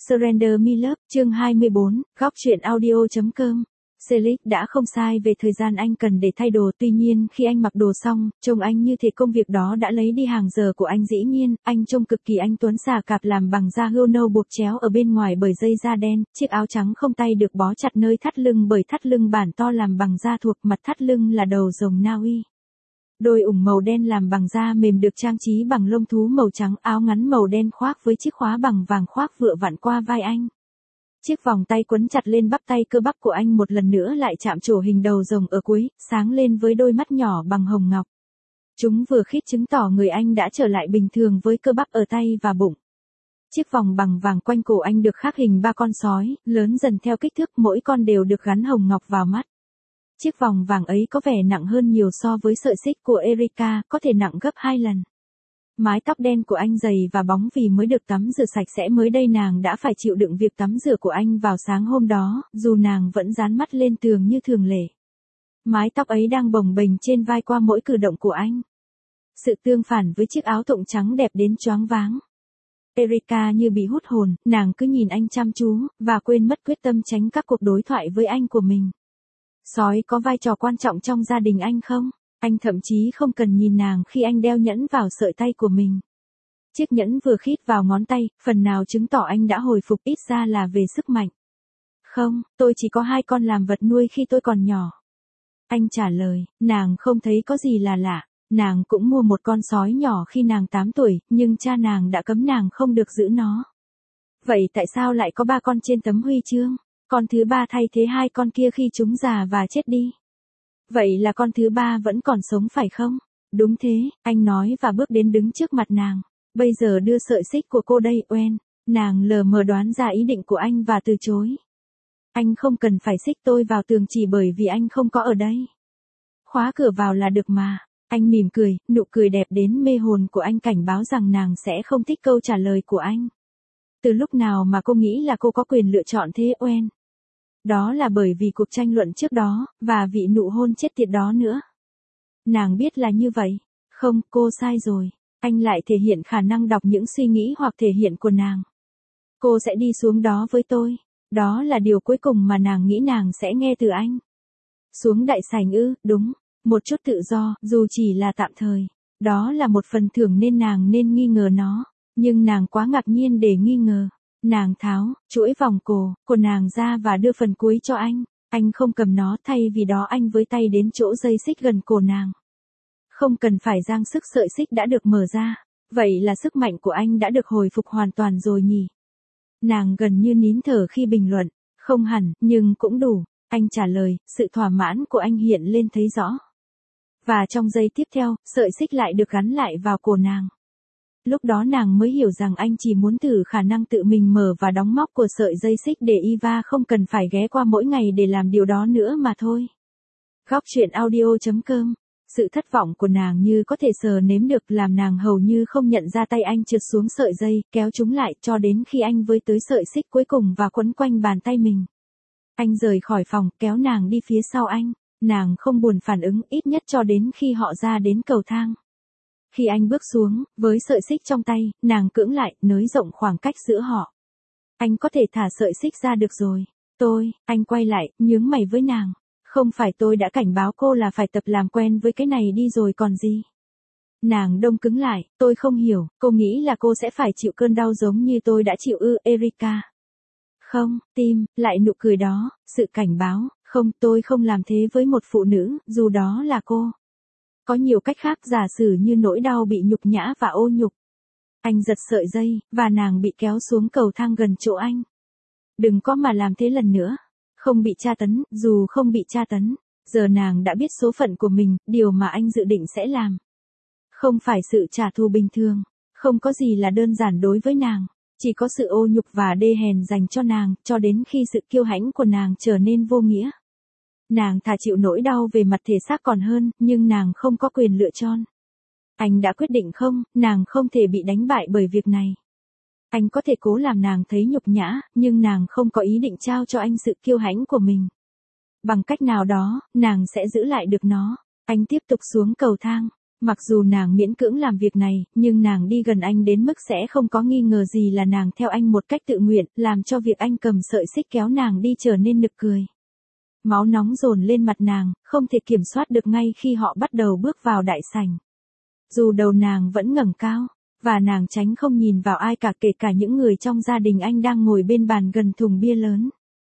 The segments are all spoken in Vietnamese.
Surrender Me Love, chương 24, góc truyện audio.com. Felix đã không sai về thời gian anh cần để thay đồ, tuy nhiên khi anh mặc đồ xong, trông anh như thể công việc đó đã lấy đi hàng giờ của anh. Dĩ nhiên, anh trông cực kỳ anh tuấn xà cạp làm bằng da hươu nâu buộc chéo ở bên ngoài bởi dây da đen, chiếc áo trắng không tay được bó chặt nơi thắt lưng bởi thắt lưng bản to làm bằng da thuộc, mặt thắt lưng là đầu rồng Na Uy. Đôi ủng màu đen làm bằng da mềm được trang trí bằng lông thú màu trắng, áo ngắn màu đen khoác với chiếc khóa bằng vàng khoác vừa vặn qua vai anh. Chiếc vòng tay quấn chặt lên bắp tay, cơ bắp của anh một lần nữa lại chạm trổ hình đầu rồng ở cuối, sáng lên với đôi mắt nhỏ bằng hồng ngọc. Chúng vừa khít chứng tỏ người anh đã trở lại bình thường với cơ bắp ở tay và bụng. Chiếc vòng bằng vàng quanh cổ anh được khắc hình 3 con sói, lớn dần theo kích thước, mỗi con đều được gắn hồng ngọc vào mắt. Chiếc vòng vàng ấy có vẻ nặng hơn nhiều so với sợi xích của Erika, có thể nặng gấp 2 lần. Mái tóc đen của anh dày và bóng vì mới được tắm rửa sạch sẽ. Mới đây nàng đã phải chịu đựng việc tắm rửa của anh vào sáng hôm đó, dù nàng vẫn dán mắt lên tường như thường lệ. Mái tóc ấy đang bồng bềnh trên vai qua mỗi cử động của anh. Sự tương phản với chiếc áo thụng trắng đẹp đến choáng váng. Erika như bị hút hồn, nàng cứ nhìn anh chăm chú, và quên mất quyết tâm tránh các cuộc đối thoại với anh của mình. Sói có vai trò quan trọng trong gia đình anh không? Anh thậm chí không cần nhìn nàng khi anh đeo nhẫn vào sợi tay của mình. Chiếc nhẫn vừa khít vào ngón tay, phần nào chứng tỏ anh đã hồi phục, ít ra là về sức mạnh. Không, tôi chỉ có 2 con làm vật nuôi khi tôi còn nhỏ. Anh trả lời, nàng không thấy có gì là lạ. Nàng cũng mua một con sói nhỏ khi nàng 8 tuổi, nhưng cha nàng đã cấm nàng không được giữ nó. Vậy tại sao lại có 3 con trên tấm huy chương? Con thứ 3 thay thế 2 con kia khi chúng già và chết đi. Vậy là con thứ 3 vẫn còn sống phải không? Đúng thế, anh nói và bước đến đứng trước mặt nàng. Bây giờ đưa sợi xích của cô đây, Owen. Nàng lờ mờ đoán ra ý định của anh và từ chối. Anh không cần phải xích tôi vào tường chỉ bởi vì anh không có ở đây. Khóa cửa vào là được mà. Anh mỉm cười, nụ cười đẹp đến mê hồn của anh cảnh báo rằng nàng sẽ không thích câu trả lời của anh. Từ lúc nào mà cô nghĩ là cô có quyền lựa chọn thế, Owen? Đó là bởi vì cuộc tranh luận trước đó, và vị nụ hôn chết tiệt đó nữa. Nàng biết là như vậy. Không, cô sai rồi. Anh lại thể hiện khả năng đọc những suy nghĩ hoặc thể hiện của nàng. Cô sẽ đi xuống đó với tôi. Đó là điều cuối cùng mà nàng nghĩ nàng sẽ nghe từ anh. Xuống đại sảnh ư, đúng. Một chút tự do, dù chỉ là tạm thời. Đó là một phần thưởng nên nàng nên nghi ngờ nó. Nhưng nàng quá ngạc nhiên để nghi ngờ. Nàng tháo chuỗi vòng cổ của nàng ra và đưa phần cuối cho anh. Anh không cầm nó, thay vì đó anh với tay đến chỗ dây xích gần cổ nàng. Không cần phải giang sức, sợi xích đã được mở ra. Vậy là sức mạnh của anh đã được hồi phục hoàn toàn rồi nhỉ? Nàng gần như nín thở khi bình luận. Không hẳn, nhưng cũng đủ. Anh trả lời, sự thỏa mãn của anh hiện lên thấy rõ. Và trong giây tiếp theo, sợi xích lại được gắn lại vào cổ nàng. Lúc đó nàng mới hiểu rằng anh chỉ muốn thử khả năng tự mình mở và đóng móc của sợi dây xích để Eva không cần phải ghé qua mỗi ngày để làm điều đó nữa mà thôi. Góc truyện audio.com. Sự thất vọng của nàng như có thể sờ nếm được làm nàng hầu như không nhận ra tay anh trượt xuống sợi dây, kéo chúng lại cho đến khi anh với tới sợi xích cuối cùng và quấn quanh bàn tay mình. Anh rời khỏi phòng, kéo nàng đi phía sau anh. Nàng không buồn phản ứng, ít nhất cho đến khi họ ra đến cầu thang. Khi anh bước xuống, với sợi xích trong tay, nàng cưỡng lại, nới rộng khoảng cách giữa họ. Anh có thể thả sợi xích ra được rồi. Anh quay lại, nhướng mày với nàng. Không phải tôi đã cảnh báo cô là phải tập làm quen với cái này đi rồi còn gì. Nàng đông cứng lại, tôi không hiểu, cô nghĩ là cô sẽ phải chịu cơn đau giống như tôi đã chịu ư, Erika. Không, Tim, lại nụ cười đó, sự cảnh báo, không, tôi không làm thế với một phụ nữ, dù đó là cô. Có nhiều cách khác, giả sử như nỗi đau bị nhục nhã và ô nhục. Anh giật sợi dây, và nàng bị kéo xuống cầu thang gần chỗ anh. Đừng có mà làm thế lần nữa. Không bị tra tấn, dù không bị tra tấn. Giờ nàng đã biết số phận của mình, điều mà anh dự định sẽ làm. Không phải sự trả thù bình thường. Không có gì là đơn giản đối với nàng. Chỉ có sự ô nhục và đê hèn dành cho nàng, cho đến khi sự kiêu hãnh của nàng trở nên vô nghĩa. Nàng thà chịu nỗi đau về mặt thể xác còn hơn, nhưng nàng không có quyền lựa chọn. Anh đã quyết định không, nàng không thể bị đánh bại bởi việc này. Anh có thể cố làm nàng thấy nhục nhã, nhưng nàng không có ý định trao cho anh sự kiêu hãnh của mình. Bằng cách nào đó, nàng sẽ giữ lại được nó. Anh tiếp tục xuống cầu thang. Mặc dù nàng miễn cưỡng làm việc này, nhưng nàng đi gần anh đến mức sẽ không có nghi ngờ gì là nàng theo anh một cách tự nguyện, làm cho việc anh cầm sợi xích kéo nàng đi trở nên nực cười. Máu nóng dồn lên mặt nàng, không thể kiểm soát được ngay khi họ bắt đầu bước vào đại sảnh. Dù đầu nàng vẫn ngẩng cao, và nàng tránh không nhìn vào ai cả, kể cả những người trong gia đình anh đang ngồi bên bàn gần thùng bia lớn.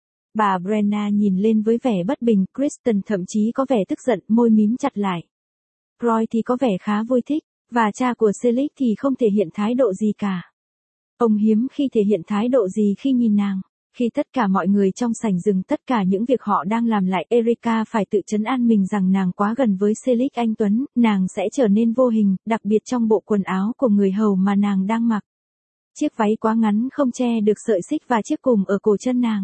Bà Brenna nhìn lên với vẻ bất bình, Kristen thậm chí có vẻ tức giận, môi mím chặt lại. Roy thì có vẻ khá vui thích, và cha của Selig thì không thể hiện thái độ gì cả. Ông hiếm khi thể hiện thái độ gì khi nhìn nàng. Khi tất cả mọi người trong sảnh dừng tất cả những việc họ đang làm lại, Erika phải tự trấn an mình rằng nàng quá gần với Selig anh Tuấn, nàng sẽ trở nên vô hình, đặc biệt trong bộ quần áo của người hầu mà nàng đang mặc. Chiếc váy quá ngắn không che được sợi xích và chiếc cùm ở cổ chân nàng.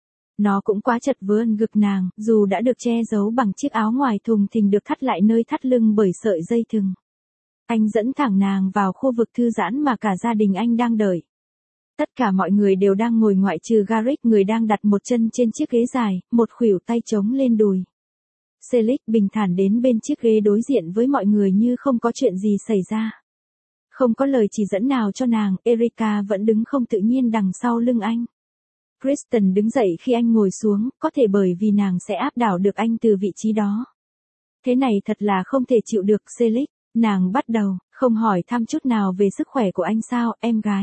Nó cũng quá chật vươn ngực nàng, dù đã được che giấu bằng chiếc áo ngoài thùng thình được thắt lại nơi thắt lưng bởi sợi dây thừng. Anh dẫn thẳng nàng vào khu vực thư giãn mà cả gia đình anh đang đợi. Tất cả mọi người đều đang ngồi ngoại trừ Garrick, người đang đặt một chân trên chiếc ghế dài, một khuỷu tay chống lên đùi. Selig bình thản đến bên chiếc ghế đối diện với mọi người như không có chuyện gì xảy ra. Không có lời chỉ dẫn nào cho nàng, Erika vẫn đứng không tự nhiên đằng sau lưng anh. Kristen đứng dậy khi anh ngồi xuống, có thể bởi vì nàng sẽ áp đảo được anh từ vị trí đó. Thế này thật là không thể chịu được, Selig. Nàng bắt đầu, không hỏi thăm chút nào về sức khỏe của anh sao, em gái.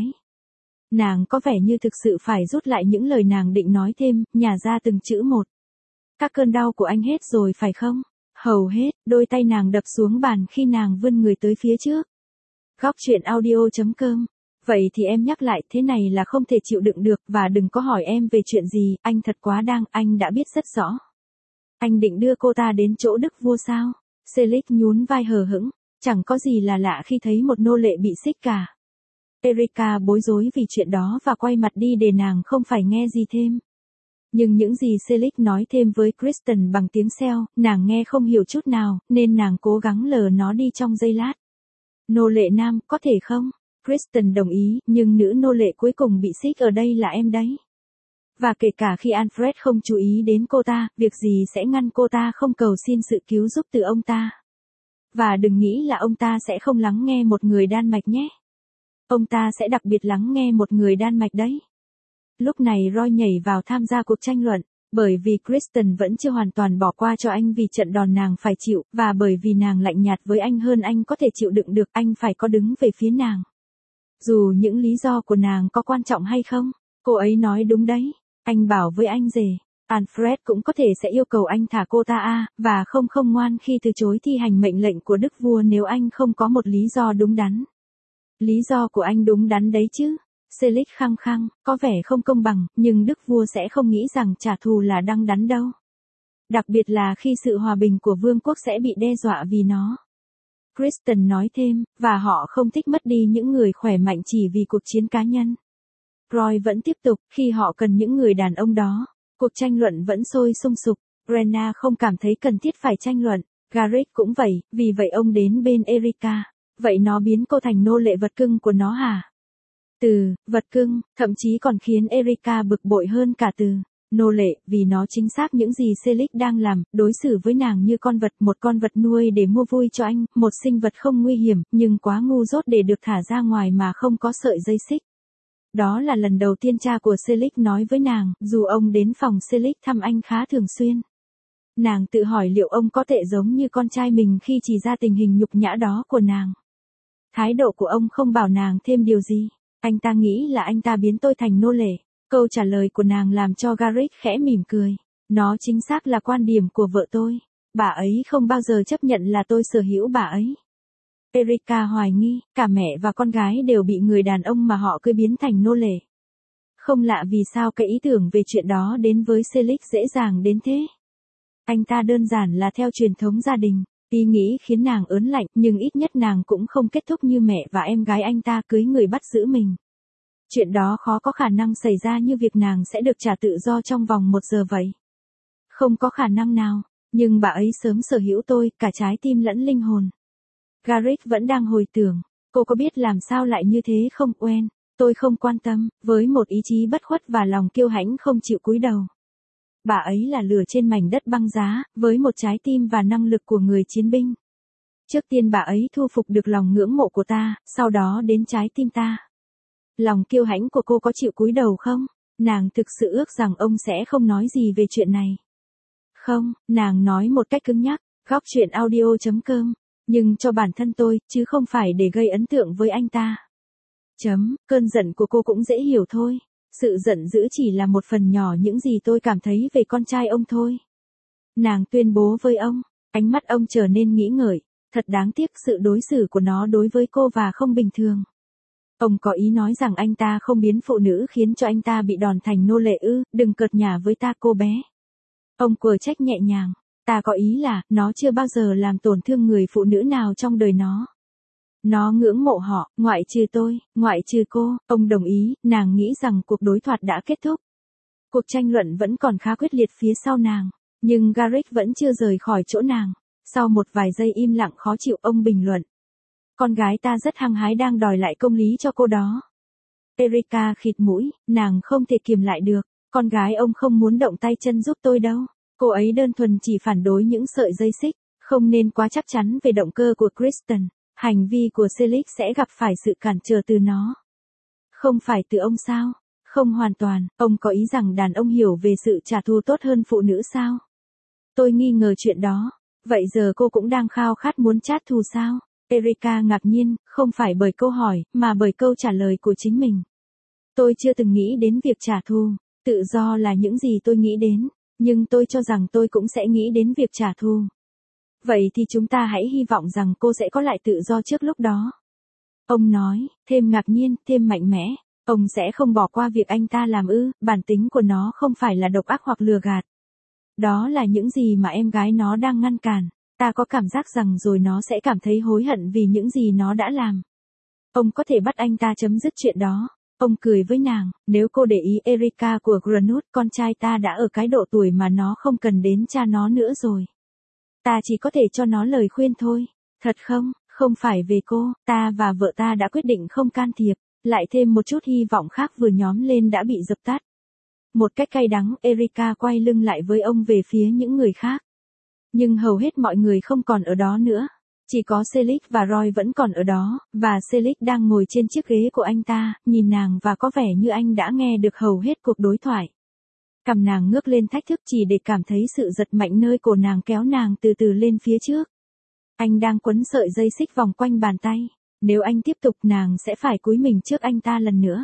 Nàng có vẻ như thực sự phải rút lại những lời nàng định nói thêm, nhả ra từng chữ một. Các cơn đau của anh hết rồi phải không? Hầu hết, đôi tay nàng đập xuống bàn khi nàng vươn người tới phía trước. Góc truyện audio.com. Vậy thì em nhắc lại, thế này là không thể chịu đựng được, và đừng có hỏi em về chuyện gì, anh thật quá đáng, anh đã biết rất rõ. Anh định đưa cô ta đến chỗ đức vua sao? Selig nhún vai hờ hững, chẳng có gì là lạ khi thấy một nô lệ bị xích cả. Erika bối rối vì chuyện đó và quay mặt đi để nàng không phải nghe gì thêm. Nhưng những gì Selig nói thêm với Kristen bằng tiếng Celt, nàng nghe không hiểu chút nào, nên nàng cố gắng lờ nó đi trong giây lát. Nô lệ nam, có thể không? Kristen đồng ý, nhưng nữ nô lệ cuối cùng bị xích ở đây là em đấy. Và kể cả khi Alfred không chú ý đến cô ta, việc gì sẽ ngăn cô ta không cầu xin sự cứu giúp từ ông ta. Và đừng nghĩ là ông ta sẽ không lắng nghe một người Đan Mạch nhé. Ông ta sẽ đặc biệt lắng nghe một người Đan Mạch đấy. Lúc này Roy nhảy vào tham gia cuộc tranh luận, bởi vì Kristen vẫn chưa hoàn toàn bỏ qua cho anh vì trận đòn nàng phải chịu, và bởi vì nàng lạnh nhạt với anh hơn anh có thể chịu đựng được, anh phải có đứng về phía nàng. Dù những lý do của nàng có quan trọng hay không, cô ấy nói đúng đấy. Anh bảo với anh rể, Alfred cũng có thể sẽ yêu cầu anh thả cô ta và không ngoan khi từ chối thi hành mệnh lệnh của đức vua nếu anh không có một lý do đúng đắn. Lý do của anh đúng đắn đấy chứ. Selig khăng khăng, có vẻ không công bằng, nhưng đức vua sẽ không nghĩ rằng trả thù là đăng đắn đâu. Đặc biệt là khi sự hòa bình của vương quốc sẽ bị đe dọa vì nó. Kristen nói thêm, và họ không thích mất đi những người khỏe mạnh chỉ vì cuộc chiến cá nhân. Roy vẫn tiếp tục, khi họ cần những người đàn ông đó. Cuộc tranh luận vẫn sôi sùng sục. Brenna không cảm thấy cần thiết phải tranh luận. Garrick cũng vậy, vì vậy ông đến bên Erika. Vậy nó biến cô thành nô lệ vật cưng của nó hả? Từ vật cưng, thậm chí còn khiến Erika bực bội hơn cả từ nô lệ, vì nó chính xác những gì Selig đang làm, đối xử với nàng như con vật, một con vật nuôi để mua vui cho anh, một sinh vật không nguy hiểm, nhưng quá ngu dốt để được thả ra ngoài mà không có sợi dây xích. Đó là lần đầu tiên cha của Selig nói với nàng, dù ông đến phòng Selig thăm anh khá thường xuyên. Nàng tự hỏi liệu ông có tệ giống như con trai mình khi chỉ ra tình hình nhục nhã đó của nàng. Thái độ của ông không bảo nàng thêm điều gì. Anh ta nghĩ là anh ta biến tôi thành nô lệ. Câu trả lời của nàng làm cho Garrick khẽ mỉm cười. Nó chính xác là quan điểm của vợ tôi. Bà ấy không bao giờ chấp nhận là tôi sở hữu bà ấy. Erika hoài nghi, cả mẹ và con gái đều bị người đàn ông mà họ cưới biến thành nô lệ. Không lạ vì sao cái ý tưởng về chuyện đó đến với Selig dễ dàng đến thế. Anh ta đơn giản là theo truyền thống gia đình. Ý nghĩ khiến nàng ớn lạnh, nhưng ít nhất nàng cũng không kết thúc như mẹ và em gái anh ta cưới người bắt giữ mình. Chuyện đó khó có khả năng xảy ra như việc nàng sẽ được trả tự do trong vòng 1 giờ vậy. Không có khả năng nào, nhưng bà ấy sớm sở hữu tôi, cả trái tim lẫn linh hồn. Garrick vẫn đang hồi tưởng, cô có biết làm sao lại như thế không, Gwen? Tôi không quan tâm, với một ý chí bất khuất và lòng kiêu hãnh không chịu cúi đầu. Bà ấy là lửa trên mảnh đất băng giá, với một trái tim và năng lực của người chiến binh. Trước tiên bà ấy thu phục được lòng ngưỡng mộ của ta, sau đó đến trái tim ta. Lòng kiêu hãnh của cô có chịu cúi đầu không? Nàng thực sự ước rằng ông sẽ không nói gì về chuyện này. Không, nàng nói một cách cứng nhắc, góc chuyện audio.com, nhưng cho bản thân tôi, chứ không phải để gây ấn tượng với anh ta. Cơn giận của cô cũng dễ hiểu thôi. Sự giận dữ chỉ là một phần nhỏ những gì tôi cảm thấy về con trai ông thôi. Nàng tuyên bố với ông, ánh mắt ông trở nên nghĩ ngợi, thật đáng tiếc sự đối xử của nó đối với cô và không bình thường. Ông có ý nói rằng anh ta không biến phụ nữ khiến cho anh ta bị đòn thành nô lệ ư, đừng cợt nhả với ta cô bé. Ông quở trách nhẹ nhàng, ta có ý là, nó chưa bao giờ làm tổn thương người phụ nữ nào trong đời nó. Nó ngưỡng mộ họ, ngoại trừ tôi, ngoại trừ cô, ông đồng ý, nàng nghĩ rằng cuộc đối thoại đã kết thúc. Cuộc tranh luận vẫn còn khá quyết liệt phía sau nàng, nhưng Garrick vẫn chưa rời khỏi chỗ nàng. Sau một vài giây im lặng khó chịu ông bình luận. Con gái ta rất hăng hái đang đòi lại công lý cho cô đó. Erica khịt mũi, nàng không thể kiềm lại được, con gái ông không muốn động tay chân giúp tôi đâu. Cô ấy đơn thuần chỉ phản đối những sợi dây xích, không nên quá chắc chắn về động cơ của Kristen. Hành vi của Selig sẽ gặp phải sự cản trở từ nó. Không phải từ ông sao? Không hoàn toàn, ông có ý rằng đàn ông hiểu về sự trả thù tốt hơn phụ nữ sao? Tôi nghi ngờ chuyện đó. Vậy giờ cô cũng đang khao khát muốn trát thù sao? Erica ngạc nhiên, không phải bởi câu hỏi, mà bởi câu trả lời của chính mình. Tôi chưa từng nghĩ đến việc trả thù, tự do là những gì tôi nghĩ đến, nhưng tôi cho rằng tôi cũng sẽ nghĩ đến việc trả thù. Vậy thì chúng ta hãy hy vọng rằng cô sẽ có lại tự do trước lúc đó. Ông nói, thêm ngạc nhiên, thêm mạnh mẽ, ông sẽ không bỏ qua việc anh ta làm ư, bản tính của nó không phải là độc ác hoặc lừa gạt. Đó là những gì mà em gái nó đang ngăn cản. Ta có cảm giác rằng rồi nó sẽ cảm thấy hối hận vì những gì nó đã làm. Ông có thể bắt anh ta chấm dứt chuyện đó. Ông cười với nàng, nếu cô để ý Erica của Granut, con trai ta đã ở cái độ tuổi mà nó không cần đến cha nó nữa rồi. Ta chỉ có thể cho nó lời khuyên thôi. Thật không, không phải về cô, ta và vợ ta đã quyết định không can thiệp. Lại thêm một chút hy vọng khác vừa nhóm lên đã bị dập tắt. Một cách cay đắng, Erica quay lưng lại với ông về phía những người khác. Nhưng hầu hết mọi người không còn ở đó nữa. Chỉ có Selig và Roy vẫn còn ở đó, và Selig đang ngồi trên chiếc ghế của anh ta, nhìn nàng và có vẻ như anh đã nghe được hầu hết cuộc đối thoại. Cằm nàng ngước lên thách thức chỉ để cảm thấy sự giật mạnh nơi cổ nàng kéo nàng từ từ lên phía trước. Anh đang quấn sợi dây xích vòng quanh bàn tay. Nếu anh tiếp tục nàng sẽ phải cúi mình trước anh ta lần nữa.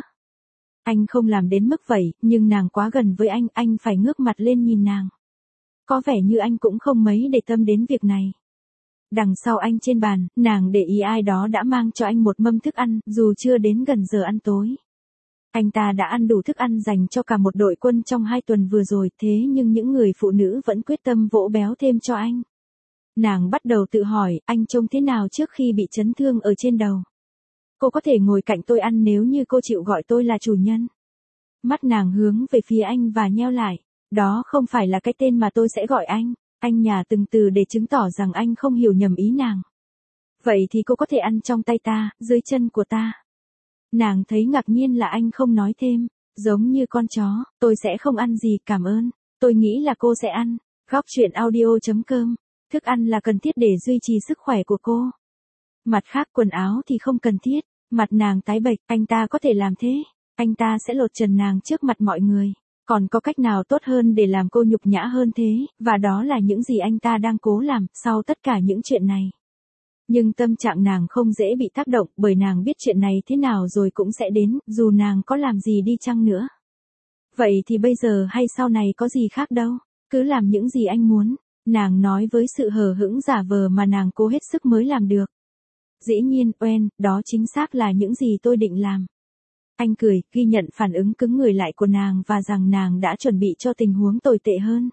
Anh không làm đến mức vậy, nhưng nàng quá gần với anh phải ngước mặt lên nhìn nàng. Có vẻ như anh cũng không mấy để tâm đến việc này. Đằng sau anh trên bàn, nàng để ý ai đó đã mang cho anh một mâm thức ăn, dù chưa đến gần giờ ăn tối. Anh ta đã ăn đủ thức ăn dành cho cả một đội quân trong 2 tuần vừa rồi, thế nhưng những người phụ nữ vẫn quyết tâm vỗ béo thêm cho anh. Nàng bắt đầu tự hỏi, anh trông thế nào trước khi bị chấn thương ở trên đầu. Cô có thể ngồi cạnh tôi ăn nếu như cô chịu gọi tôi là chủ nhân. Mắt nàng hướng về phía anh và nheo lại. Đó không phải là cái tên mà tôi sẽ gọi anh. Anh nhả từng từ để chứng tỏ rằng anh không hiểu nhầm ý nàng. Vậy thì cô có thể ăn trong tay ta, dưới chân của ta. Nàng thấy ngạc nhiên là anh không nói thêm. Giống như con chó, tôi sẽ không ăn gì, cảm ơn. Tôi nghĩ là cô sẽ ăn. Góc chuyện audio.com. Thức ăn là cần thiết để duy trì sức khỏe của cô. Mặt khác quần áo thì không cần thiết. Mặt nàng tái bệch, anh ta có thể làm thế. Anh ta sẽ lột trần nàng trước mặt mọi người. Còn có cách nào tốt hơn để làm cô nhục nhã hơn thế, và đó là những gì anh ta đang cố làm, sau tất cả những chuyện này. Nhưng tâm trạng nàng không dễ bị tác động, bởi nàng biết chuyện này thế nào rồi cũng sẽ đến, dù nàng có làm gì đi chăng nữa. Vậy thì bây giờ hay sau này có gì khác đâu, cứ làm những gì anh muốn, nàng nói với sự hờ hững giả vờ mà nàng cố hết sức mới làm được. Dĩ nhiên, Owen, đó chính xác là những gì tôi định làm. Anh cười, ghi nhận phản ứng cứng người lại của nàng và rằng nàng đã chuẩn bị cho tình huống tồi tệ hơn.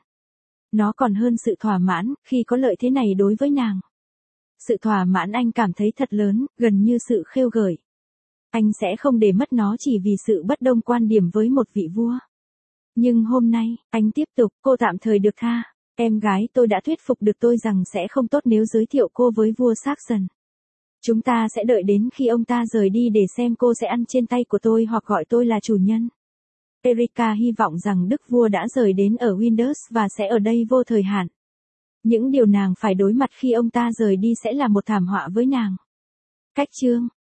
Nó còn hơn sự thỏa mãn, khi có lợi thế này đối với nàng. Sự thỏa mãn anh cảm thấy thật lớn, gần như sự khêu gợi. Anh sẽ không để mất nó chỉ vì sự bất đồng quan điểm với một vị vua. Nhưng hôm nay, anh tiếp tục, cô tạm thời được tha. Em gái tôi đã thuyết phục được tôi rằng sẽ không tốt nếu giới thiệu cô với vua Saxon. Chúng ta sẽ đợi đến khi ông ta rời đi để xem cô sẽ ăn trên tay của tôi hoặc gọi tôi là chủ nhân. Erica hy vọng rằng đức vua đã rời đến ở Winders và sẽ ở đây vô thời hạn. Những điều nàng phải đối mặt khi ông ta rời đi sẽ là một thảm họa với nàng. Cách chương